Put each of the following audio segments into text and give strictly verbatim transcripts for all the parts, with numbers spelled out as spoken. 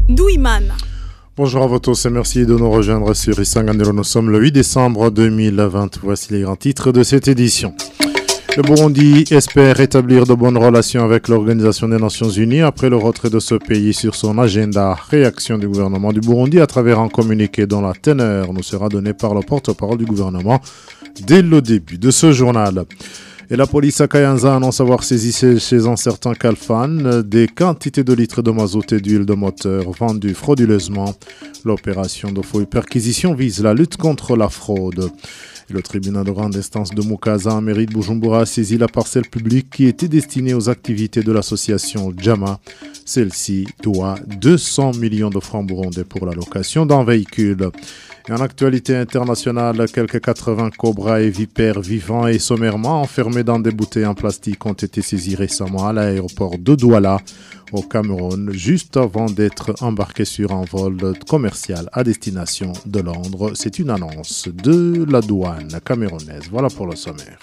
Douimana. Bonjour à vous tous et merci de nous rejoindre sur Isanganiro. Nous sommes le huit décembre deux mille vingt. Voici les grands titres de cette édition. Le Burundi espère établir de bonnes relations avec l'Organisation des Nations Unies après le retrait de ce pays sur son agenda. Réaction du gouvernement du Burundi à travers un communiqué dont la teneur nous sera donnée par le porte-parole du gouvernement dès le début de ce journal. Et la police à Kayanza annonce avoir saisi chez un certain Kalfan des quantités de litres de mazout et d'huile de moteur vendues frauduleusement. L'opération de fouille perquisition vise la lutte contre la fraude. Et le tribunal de grande instance de Mukaza en mairie de Bujumbura a saisi la parcelle publique qui était destinée aux activités de l'association Jama. Celle-ci doit deux cents millions de francs burundais pour la location d'un véhicule. Et en actualité internationale, quelques quatre-vingts cobras et vipères vivants et sommairement enfermés dans des bouteilles en plastique ont été saisis récemment à l'aéroport de Douala, au Cameroun, juste avant d'être embarqués sur un vol commercial à destination de Londres. C'est une annonce de la douane camerounaise. Voilà pour le sommaire.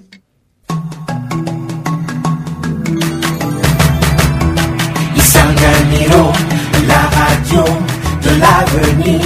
Isanganiro, la radio de l'avenir.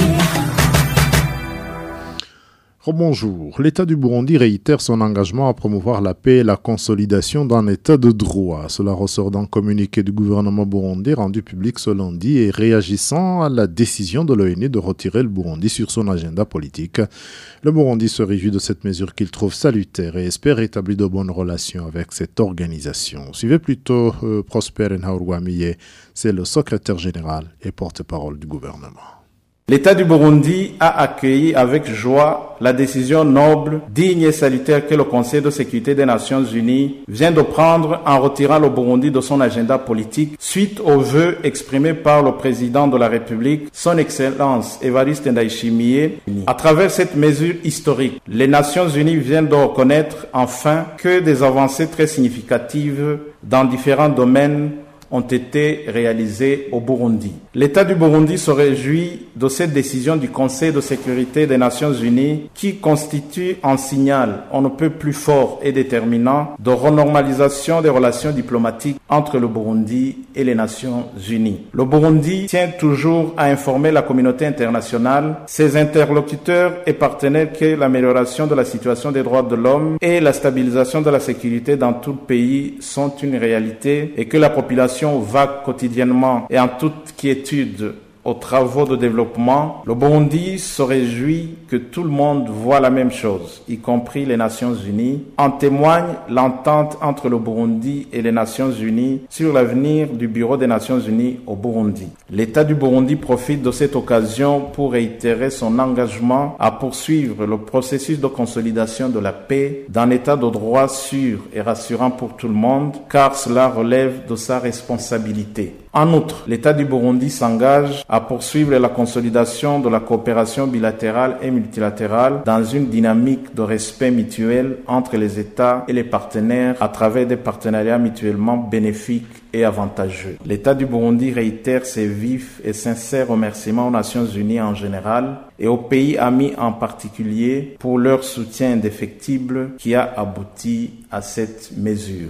Bonjour. L'État du Burundi réitère son engagement à promouvoir la paix et la consolidation d'un État de droit. Cela ressort d'un communiqué du gouvernement burundais rendu public ce lundi et réagissant à la décision de l'O N U de retirer le Burundi sur son agenda politique. Le Burundi se réjouit de cette mesure qu'il trouve salutaire et espère établir de bonnes relations avec cette organisation. Suivez plutôt euh, Prosper Nhaurwamiye, c'est le secrétaire général et porte-parole du gouvernement. L'État du Burundi a accueilli avec joie la décision noble, digne et salutaire que le Conseil de sécurité des Nations Unies vient de prendre en retirant le Burundi de son agenda politique suite aux vœux exprimés par le président de la République, son Excellence Evariste Ndayishimiye. À travers cette mesure historique, les Nations Unies viennent de reconnaître enfin que des avancées très significatives dans différents domaines ont été réalisés au Burundi. L'État du Burundi se réjouit de cette décision du Conseil de sécurité des Nations Unies qui constitue un signal on ne peut plus fort et déterminant de renormalisation des relations diplomatiques entre le Burundi et les Nations Unies. Le Burundi tient toujours à informer la communauté internationale, ses interlocuteurs et partenaires que l'amélioration de la situation des droits de l'homme et la stabilisation de la sécurité dans tout le pays sont une réalité et que la population va quotidiennement et en toute quiétude aux travaux de développement. Le Burundi se réjouit que tout le monde voit la même chose, y compris les Nations Unies. En témoigne l'entente entre le Burundi et les Nations Unies sur l'avenir du Bureau des Nations Unies au Burundi. L'État du Burundi profite de cette occasion pour réitérer son engagement à poursuivre le processus de consolidation de la paix d'un État de droit sûr et rassurant pour tout le monde, car cela relève de sa responsabilité. En outre, l'État du Burundi s'engage à poursuivre la consolidation de la coopération bilatérale et multilatérale dans une dynamique de respect mutuel entre les États et les partenaires à travers des partenariats mutuellement bénéfiques et avantageux. L'État du Burundi réitère ses vifs et sincères remerciements aux Nations Unies en général et aux pays amis en particulier pour leur soutien indéfectible qui a abouti à cette mesure.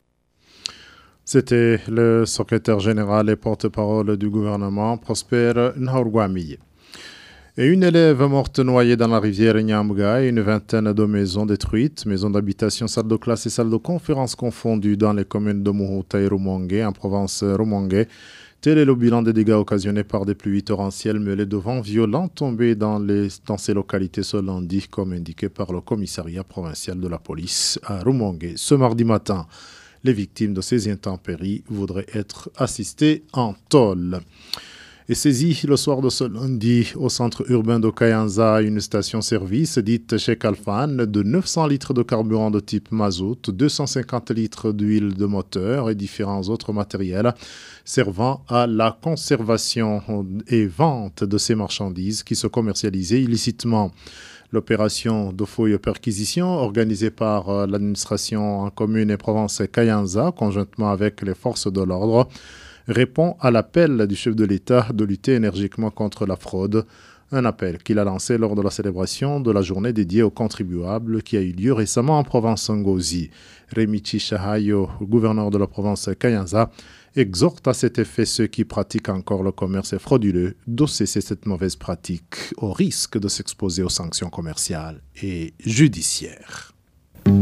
C'était le secrétaire général et porte-parole du gouvernement, Prosper Nhaurwamiye. Et une élève morte noyée dans la rivière Nyamga et une vingtaine de maisons détruites, maisons d'habitation, salles de classe et salles de conférence confondues dans les communes de Muhuta et Rumongue, en province Rumongue. Tel est le bilan des dégâts occasionnés par des pluies torrentielles mêlées de vents violents tombés dans, les, dans ces localités ce lundi, comme indiqué par le commissariat provincial de la police à Rumongue. Ce mardi matin, les victimes de ces intempéries voudraient être assistées en tôle. Et saisie le soir de ce lundi au centre urbain de Kayanza, une station-service dite chez Kalfan de neuf cents litres de carburant de type mazout, deux cent cinquante litres d'huile de moteur et différents autres matériels servant à la conservation et vente de ces marchandises qui se commercialisaient illicitement. L'opération de fouille et perquisition organisée par euh, l'administration en commune et province Kayanza, conjointement avec les forces de l'ordre, répond à l'appel du chef de l'État de lutter énergiquement contre la fraude. Un appel qu'il a lancé lors de la célébration de la journée dédiée aux contribuables qui a eu lieu récemment en province Ngozi. Remichi Shahayo, gouverneur de la province Kayanza, exhorte à cet effet ceux qui pratiquent encore le commerce frauduleux de cesser cette mauvaise pratique au risque de s'exposer aux sanctions commerciales et judiciaires. Vous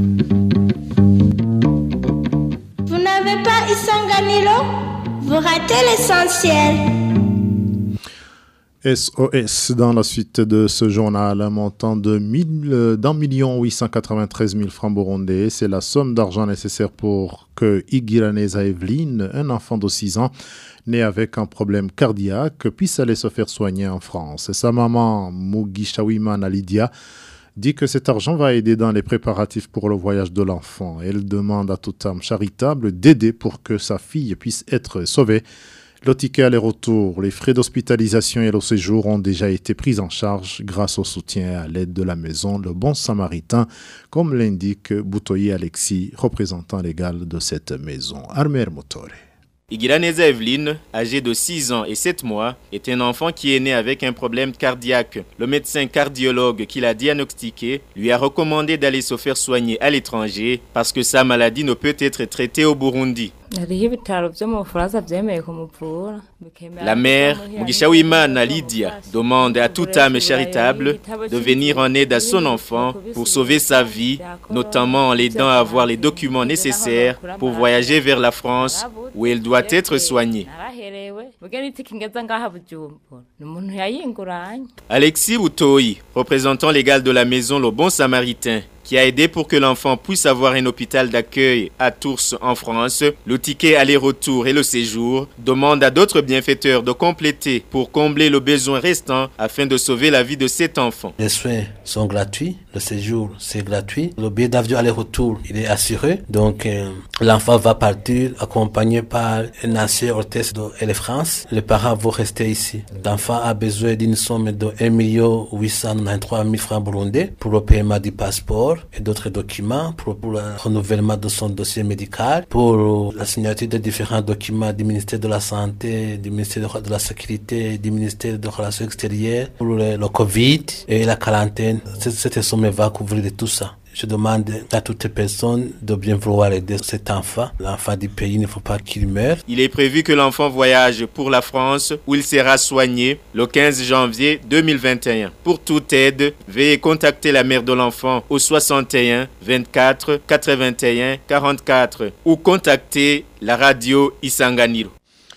n'avez pas Isanganilo? Vous ratez l'essentiel. S O S dans la suite de ce journal, un montant de d'un million huit cent quatre-vingt-treize mille francs burundais. C'est la somme d'argent nécessaire pour que Igiraneza Evelyne, un enfant de six ans, né avec un problème cardiaque, puisse aller se faire soigner en France. Sa maman, Mugishawimana Lydia, dit que cet argent va aider dans les préparatifs pour le voyage de l'enfant. Elle demande à toute âme charitable d'aider pour que sa fille puisse être sauvée. Le ticket aller-retour, les frais d'hospitalisation et le séjour ont déjà été pris en charge grâce au soutien et à l'aide de la maison Le Bon Samaritain, comme l'indique Boutoyi Alexis, représentant légal de cette maison. Armer Motore. Igiraneza Evelyne, âgée de six ans et sept mois, est un enfant qui est né avec un problème cardiaque. Le médecin cardiologue qui l'a diagnostiqué lui a recommandé d'aller se faire soigner à l'étranger parce que sa maladie ne peut être traitée au Burundi. La mère, Mugishawimana Lydia, demande à toute âme charitable de venir en aide à son enfant pour sauver sa vie, notamment en l'aidant à avoir les documents nécessaires pour voyager vers la France où elle doit être soignée. Alexis Boutoyi, représentant légal de la maison Le Bon Samaritain, qui a aidé pour que l'enfant puisse avoir un hôpital d'accueil à Tours en France, le ticket aller-retour et le séjour, demande à d'autres bienfaiteurs de compléter pour combler le besoin restant afin de sauver la vie de cet enfant. Les soins sont gratuits, le séjour c'est gratuit, le billet d'avion aller-retour il est assuré, donc euh, l'enfant va partir accompagné par un ancien hôtesse de Air France, les parents vont rester ici. L'enfant a besoin d'une somme de un million huit cent quatre-vingt-treize mille francs burundais pour le paiement du passeport et d'autres documents pour, pour le renouvellement de son dossier médical, pour la signature de différents documents du ministère de la Santé, du ministère de la Sécurité, du ministère des Relations extérieures, pour le, le Covid et la quarantaine. Cette somme va couvrir de tout ça. Je demande à toutes les personnes de bien vouloir aider cet enfant. L'enfant du pays, il ne faut pas qu'il meure. Il est prévu que l'enfant voyage pour la France où il sera soigné le quinze janvier deux mille vingt et un. Pour toute aide, veuillez contacter la mère de l'enfant au soixante et un vingt-quatre quatre-vingt-un quarante-quatre ou contacter la radio Isanganiro.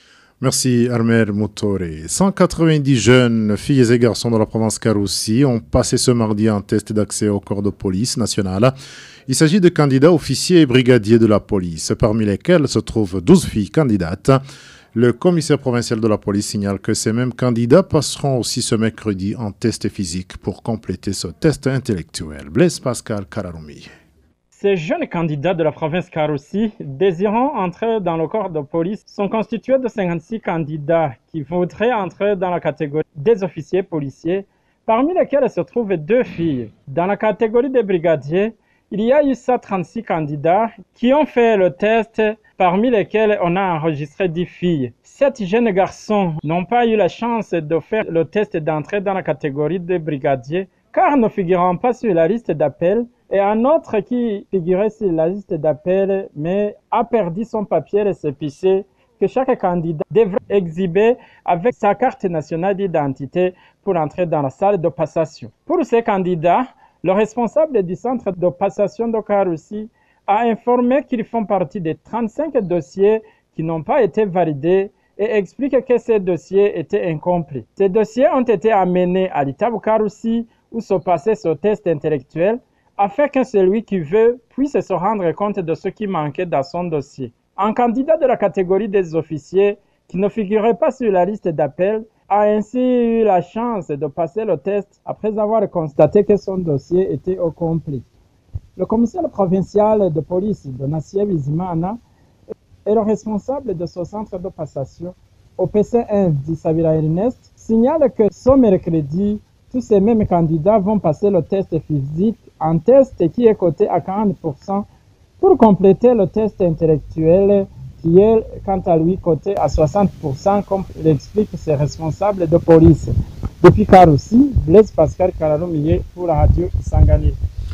Merci Armer Motore. cent quatre-vingt-dix jeunes filles et garçons de la province Karoussi ont passé ce mardi un test d'accès au corps de police nationale. Il s'agit de candidats officiers et brigadiers de la police, parmi lesquels se trouvent douze filles candidates. Le commissaire provincial de la police signale que ces mêmes candidats passeront aussi ce mercredi en test physique pour compléter ce test intellectuel. Blaise Pascal Kararumi. Ces jeunes candidats de la province Karoussi, désirant entrer dans le corps de police, sont constitués de cinquante-six candidats qui voudraient entrer dans la catégorie des officiers policiers, parmi lesquels se trouvent deux filles. Dans la catégorie des brigadiers, il y a eu cent trente-six candidats qui ont fait le test, parmi lesquels on a enregistré dix filles. Sept jeunes garçons n'ont pas eu la chance de faire le test d'entrée dans la catégorie des brigadiers, car ne figurant pas sur la liste d'appel, et un autre qui figurait sur la liste d'appel mais a perdu son papier récépissé que chaque candidat devrait exhiber avec sa carte nationale d'identité pour entrer dans la salle de passation. Pour ces candidats, le responsable du centre de passation de Karoussi a informé qu'ils font partie des trente-cinq dossiers qui n'ont pas été validés et explique que ces dossiers étaient incomplets. Ces dossiers ont été amenés à l'Itabu Karoussi où se passait ce test intellectuel afin que celui qui veut puisse se rendre compte de ce qui manquait dans son dossier. Un candidat de la catégorie des officiers qui ne figurait pas sur la liste d'appel a ainsi eu la chance de passer le test après avoir constaté que son dossier était au complet. Le commissaire provincial de police de Nassiev Bizimana est le responsable de ce centre de passation au P C un d'Isabira Ernest signale que ce mercredi, tous ces mêmes candidats vont passer le test physique, un test qui est coté à quarante pour cent pour compléter le test intellectuel qui est quant à lui coté à soixante pour cent comme l'expliquent ses responsables de police. Depuis Karoussi, Blaise Pascal Karaloumiye pour la radio Isangani.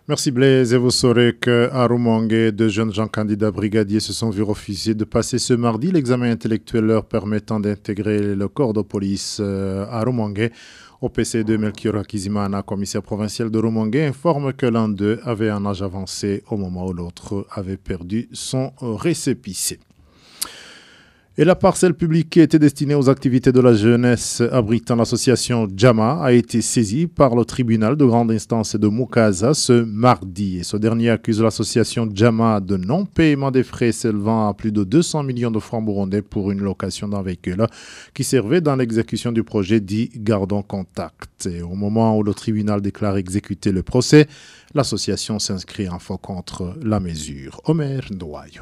Merci Blaise. Et vous saurez qu'à Rumongue, deux jeunes gens candidats brigadiers se sont vus refuser de passer ce mardi l'examen intellectuel leur permettant d'intégrer le corps de police à Rumongue. Au P C deux, Melchior Kizimana, commissaire provincial de Rumongue, informe que l'un d'eux avait un âge avancé au moment où l'autre avait perdu son récépissé. Et la parcelle publique qui était destinée aux activités de la jeunesse abritant l'association Jama a été saisie par le tribunal de grande instance de Mukaza ce mardi. Et ce dernier accuse l'association Jama de non-paiement des frais s'élevant à plus de deux cents millions de francs burundais pour une location d'un véhicule qui servait dans l'exécution du projet dit Gardons Contact. Et au moment où le tribunal déclare exécuter le procès, l'association s'inscrit en faux contre la mesure. Omer Ndouayo.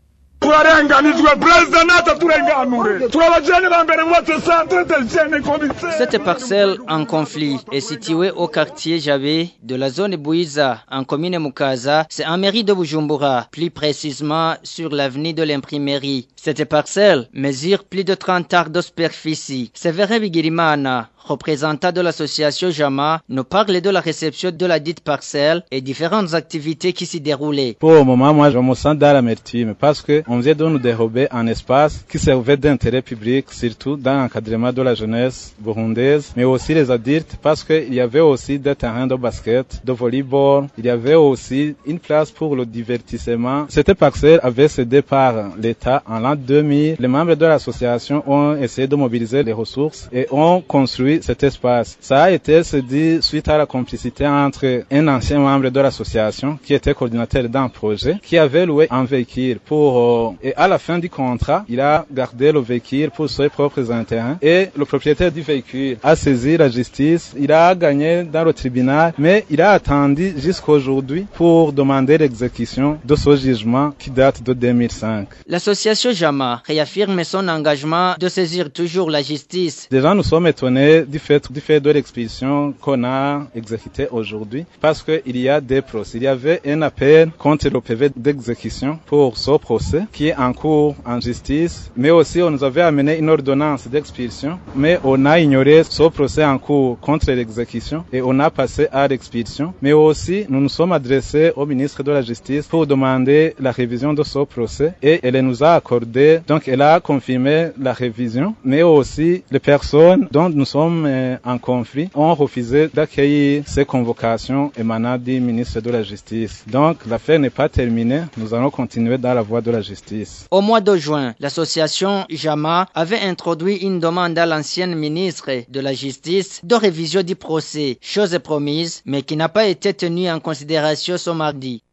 Cette parcelle en conflit est située au quartier Javé de la zone Bouiza, en commune Mukaza, c'est en mairie de Bujumbura, plus précisément sur l'avenue de l'imprimerie. Cette parcelle mesure plus de trente arts de superficie. Séverin Bigirimana, représentant de l'association Jama, nous parle de la réception de la dite parcelle et différentes activités qui s'y déroulaient. Pour le moment, moi, je me sens dans l'amertume parce que on vient de nous dérober un espace qui servait d'intérêt public, surtout dans l'encadrement de la jeunesse burundaise, mais aussi les adultes, parce qu'il y avait aussi des terrains de basket, de volleyball, il y avait aussi une place pour le divertissement. Cette parcelle avait cédé par l'État en l'an deux mille. Les membres de l'association ont essayé de mobiliser les ressources et ont construit cet espace. Ça a été cédé suite à la complicité entre un ancien membre de l'association qui était coordinateur d'un projet, qui avait loué un véhicule pour euh, et à la fin du contrat, il a gardé le véhicule pour ses propres intérêts et le propriétaire du véhicule a saisi la justice. Il a gagné dans le tribunal, mais il a attendu jusqu'aujourd'hui pour demander l'exécution de ce jugement qui date de deux mille cinq. L'association Jama réaffirme son engagement de saisir toujours la justice. Déjà, nous sommes étonnés du fait, du fait de l'expulsion qu'on a exécutée aujourd'hui parce qu'il y a des procès. Il y avait un appel contre le P V d'exécution pour ce procès qui est en cours en justice, mais aussi on nous avait amené une ordonnance d'expulsion, mais on a ignoré ce procès en cours contre l'exécution et on a passé à l'expulsion. Mais aussi, nous nous sommes adressés au ministre de la Justice pour demander la révision de ce procès et elle nous a accordé, donc elle a confirmé la révision, mais aussi les personnes dont nous sommes euh, en conflit ont refusé d'accueillir ces convocations émanant du ministre de la Justice. Donc l'affaire n'est pas terminée, nous allons continuer dans la voie de la justice. Au mois de juin, l'association Jama avait introduit une demande à l'ancienne ministre de la Justice de révision du procès, chose promise, mais qui n'a pas été tenue en considération ce mardi.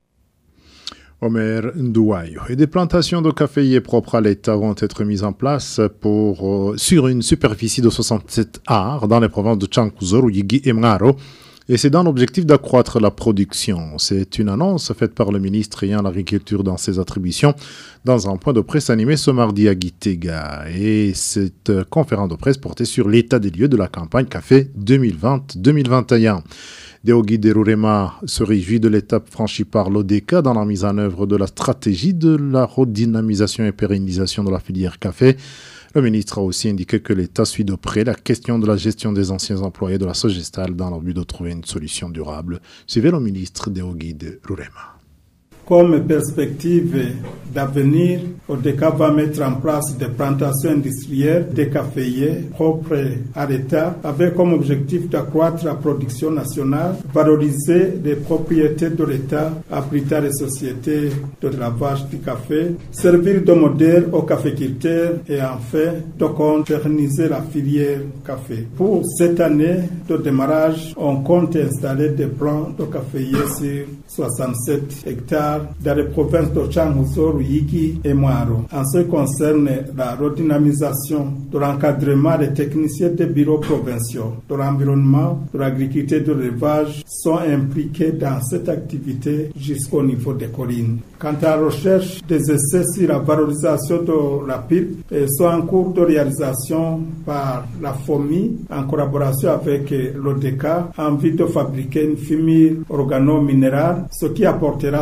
Omer Ndouayo. Et des plantations de caféiers propres à l'État vont être mises en place pour, euh, sur une superficie de soixante-sept arts dans les provinces de Chankuzo, Yigi et Mngaro. Et c'est dans l'objectif d'accroître la production. C'est une annonce faite par le ministre ayant l'agriculture dans ses attributions dans un point de presse animé ce mardi à Gitega. Et cette conférence de presse portait sur l'état des lieux de la campagne café deux mille vingt deux mille vingt et un. Deogi Derurema se réjouit de l'étape franchie par l'O D K dans la mise en œuvre de la stratégie de la redynamisation et pérennisation de la filière café. Le ministre a aussi indiqué que l'État suit de près la question de la gestion des anciens employés de la Sogestal dans le but de trouver une solution durable. Suivez le ministre Deogi Derurema. Comme perspective d'avenir, O D C A va mettre en place des plantations industrielles de caféiers propres à l'État avec comme objectif d'accroître la production nationale, valoriser les propriétés de l'État, abriter les sociétés de lavage du café, servir de modèle aux caféculteurs et enfin de moderniser la filière café. Pour cette année de démarrage, on compte installer des plants de caféiers sur soixante-sept hectares dans les provinces de Changuzo, Ruyigi et Mwaro. En ce qui concerne la redynamisation de l'encadrement des techniciens des bureaux provinciaux, de l'environnement, de l'agriculture et de l'élevage sont impliqués dans cette activité jusqu'au niveau des collines. Quant à la recherche des essais sur la valorisation de la pipe, ils sont en cours de réalisation par la F O M I en collaboration avec l'O D C A en vue de fabriquer une fumure organo-minérale, ce qui apportera sa nuit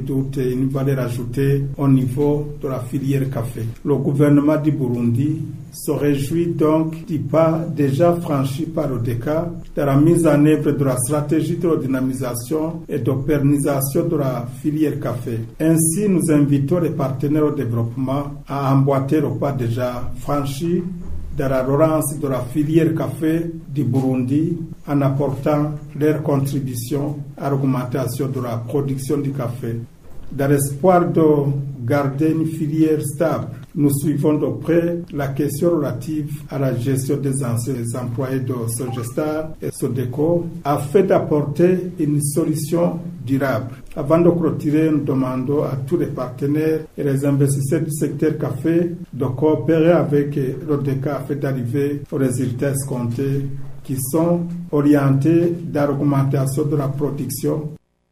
doute une valeur ajoutée au niveau de la filière café. Le gouvernement du Burundi se réjouit donc du pas déjà franchi par l'Odeka dans la mise en œuvre de la stratégie de redynamisation et de pérennisation de la filière café. Ainsi, nous invitons les partenaires au développement à emboîter le pas déjà franchi dans la relance de la filière café du Burundi en apportant leur contribution à l'augmentation de la production du café. Dans l'espoir de garder une filière stable, nous suivons de près la question relative à la gestion des anciens employés de Sogestar et Sodeco afin d'apporter une solution durable. Avant de clôturer, nous demandons à tous les partenaires et les investisseurs du secteur café de coopérer avec l'Odeka afin d'arriver aux résultats escomptés qui sont orientés dans l'augmentation de la production.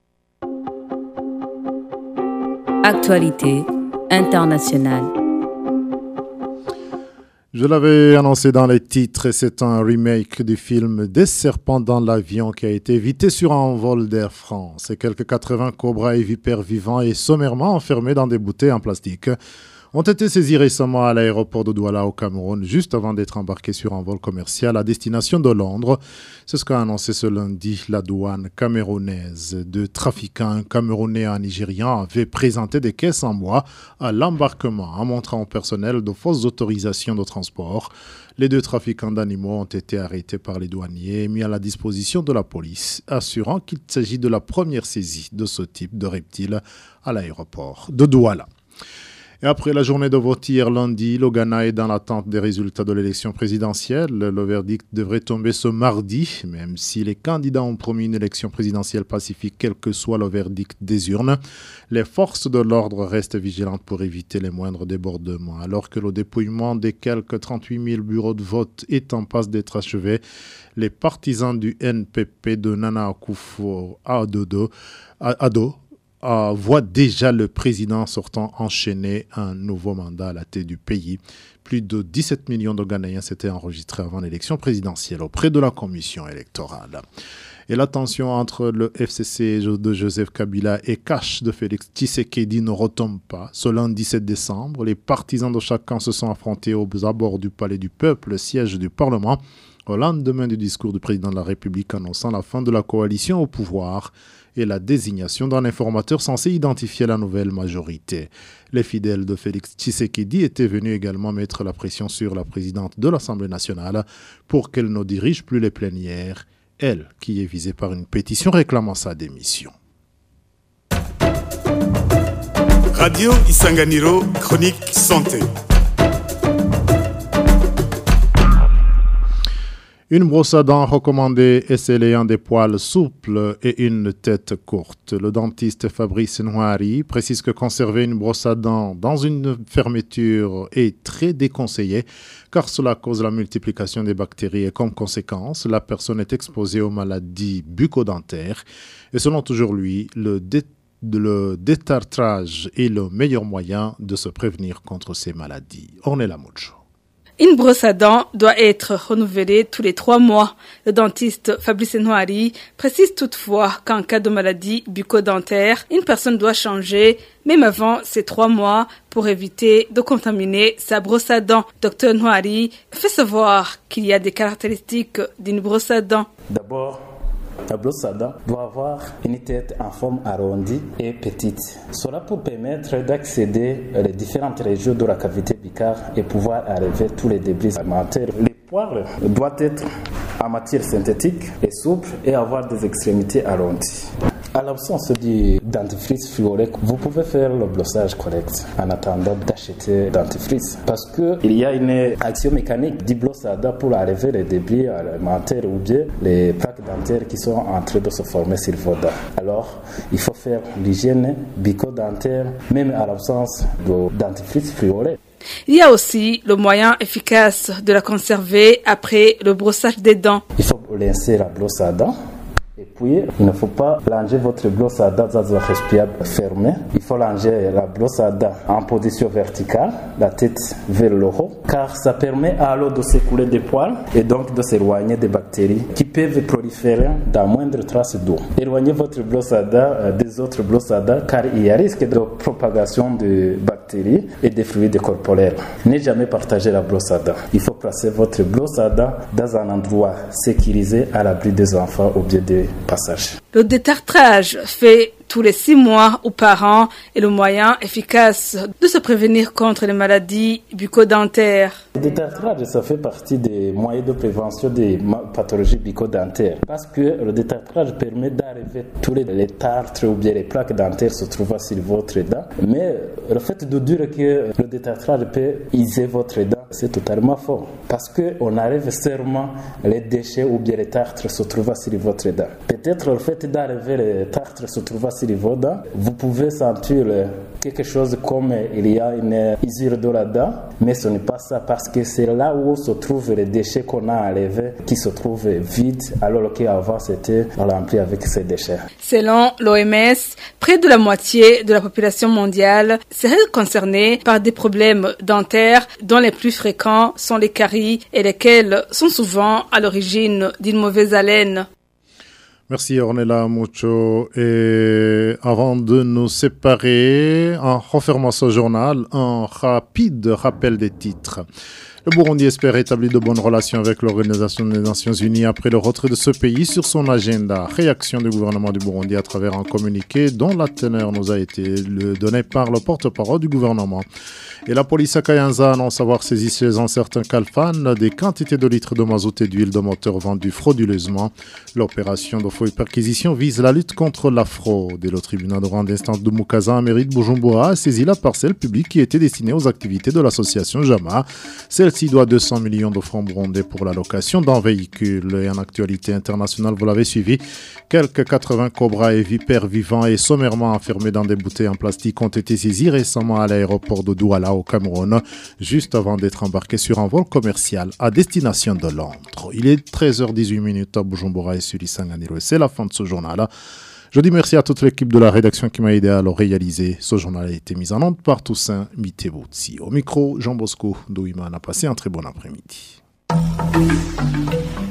Actualité internationale. Je l'avais annoncé dans les titres, c'est un remake du film Des serpents dans l'avion qui a été évité sur un vol d'Air France. Et quelques quatre-vingts cobras et vipères vivants et sommairement enfermés dans des bouteilles en plastique ont été saisis récemment à l'aéroport de Douala au Cameroun, juste avant d'être embarqués sur un vol commercial à destination de Londres. C'est ce qu'a annoncé ce lundi la douane camerounaise. Deux trafiquants camerounais et nigérians avaient présenté des caisses en bois à l'embarquement en montrant au personnel de fausses autorisations de transport. Les deux trafiquants d'animaux ont été arrêtés par les douaniers et mis à la disposition de la police, assurant qu'il s'agit de la première saisie de ce type de reptiles à l'aéroport de Douala. Et après la journée de vote hier lundi, le Ghana est dans l'attente des résultats de l'élection présidentielle. Le verdict devrait tomber ce mardi, même si les candidats ont promis une élection présidentielle pacifique, quel que soit le verdict des urnes. Les forces de l'ordre restent vigilantes pour éviter les moindres débordements. Alors que le dépouillement des quelques trente-huit mille bureaux de vote est en passe d'être achevé, les partisans du N P P de Nana Akufo-Addo Addo Euh, voit déjà le président sortant enchaîner un nouveau mandat à la tête du pays. Plus de dix-sept millions de Ghanéens s'étaient enregistrés avant l'élection présidentielle auprès de la commission électorale. Et la tension entre le F C C de Joseph Kabila et Cash de Félix Tshisekedi ne retombe pas. Ce lundi sept décembre, les partisans de chacun se sont affrontés aux abords du Palais du Peuple, siège du Parlement, au lendemain du discours du président de la République annonçant la fin de la coalition au pouvoir et la désignation d'un informateur censé identifier la nouvelle majorité. Les fidèles de Félix Tshisekedi étaient venus également mettre la pression sur la présidente de l'Assemblée nationale pour qu'elle ne dirige plus les plénières, elle qui est visée par une pétition réclamant sa démission. Radio Isanganiro, chronique santé. Une brosse à dents recommandée et celle ayant des poils souples et une tête courte. Le dentiste Fabrice Noiri précise que conserver une brosse à dents dans une fermeture est très déconseillé car cela cause la multiplication des bactéries et comme conséquence, la personne est exposée aux maladies bucco-dentaires. Et selon toujours lui, le dé le détartrage est le meilleur moyen de se prévenir contre ces maladies. Ornella Mucho. Une brosse à dents doit être renouvelée tous les trois mois. Le dentiste Fabrice Noiri précise toutefois qu'en cas de maladie bucco-dentaire, une personne doit changer, même avant ces trois mois, pour éviter de contaminer sa brosse à dents. Docteur Noiri fait savoir qu'il y a des caractéristiques d'une brosse à dents. D'abord, la brosse à dents doit avoir une tête en forme arrondie et petite. Cela pour permettre d'accéder aux différentes régions de la cavité buccale et pouvoir enlever tous les débris alimentaires. Les poils doivent être en matière synthétique et souple et avoir des extrémités arrondies. À l'absence du dentifrice fluoré, vous pouvez faire le brossage correct en attendant d'acheter dentifrice. Parce qu'il y a une action mécanique du brosse à dents pour enlever les débris alimentaires ou bien les plaques dentaires qui sont en train de se former sur vos dents. Alors, il faut faire l'hygiène bucco-dentaire même à l'absence de dentifrice fluoré. Il y a aussi le moyen efficace de la conserver après le brossage des dents. Il faut rincer la brosse à dents. Et puis, il ne faut pas langer votre brosse à dents dans un respiratoire fermé. Il faut langer la brosse à dents en position verticale, la tête vers le haut. car ça permet à l'eau de s'écouler des poils et donc de s'éloigner des bactéries qui peuvent proliférer dans moindre trace d'eau. Éloignez votre brosse à dents des autres brosses à dents car il y a risque de propagation de bactéries et des fluides corporels. Ne jamais partager la brosse à dents. Il faut placer votre brosse à dents dans un endroit sécurisé à l'abri des enfants au biais des passages. Le détartrage fait tous les six mois ou par an est le moyen efficace de se prévenir contre les maladies bucco-dentaires. Le détartrage, ça fait partie des moyens de prévention des pathologies bucco-dentaires parce que le détartrage permet d'enlever tous les, les tartres ou bien les plaques dentaires se trouvant sur votre dent. Mais le fait de dire que le détartrage peut user votre dent, c'est totalement faux parce qu'on enlève seulement les déchets ou bien les tartres se trouvant sur votre dent. Peut-être le fait d'enlever les tartres se trouvant sur vos dents, vous pouvez sentir quelque chose comme il y a une usure de la dent, mais ce n'est pas ça parce que c'est là où se trouvent les déchets qu'on a enlevés qui se trouvent vides alors qu'avant c'était rempli avec ces déchets. Selon l'O M S, près de la moitié de la population mondiale serait concernée par des problèmes dentaires dont les plus fréquents sont les caries et lesquels sont souvent à l'origine d'une mauvaise haleine. Merci Ornella Mucho. Et avant de nous séparer, en refermant ce journal, un rapide rappel des titres. Le Burundi espère établir de bonnes relations avec l'Organisation des Nations Unies après le retrait de ce pays sur son agenda. Réaction du gouvernement du Burundi à travers un communiqué dont la teneur nous a été donnée par le porte-parole du gouvernement. Et la police à Kayanza annonce avoir saisi chez un certain Kalfan des quantités de litres de mazout et d'huile de moteur vendues frauduleusement. L'opération de fouille perquisition vise la lutte contre la fraude. Et le tribunal de grande instance de Mukaza, en mairie de Bujumbura, a saisi la parcelle publique qui était destinée aux activités de l'association Jama. Celle-ci doit deux cents millions de francs burundais pour la location d'un véhicule. Et en actualité internationale, vous l'avez suivi, quelques quatre-vingts cobras et vipères vivants et sommairement enfermés dans des bouteilles en plastique ont été saisis récemment à l'aéroport de Douala au Cameroun, juste avant d'être embarqués sur un vol commercial à destination de Londres. Il est treize heures dix-huit à Bujumbura et sur Isanganiro. C'est la fin de ce journal. Je dis merci à toute l'équipe de la rédaction qui m'a aidé à le réaliser. Ce journal a été mis en onde par Toussaint Mitebutsi. Au micro, Jean Bosco Douiman a passé un très bon après-midi.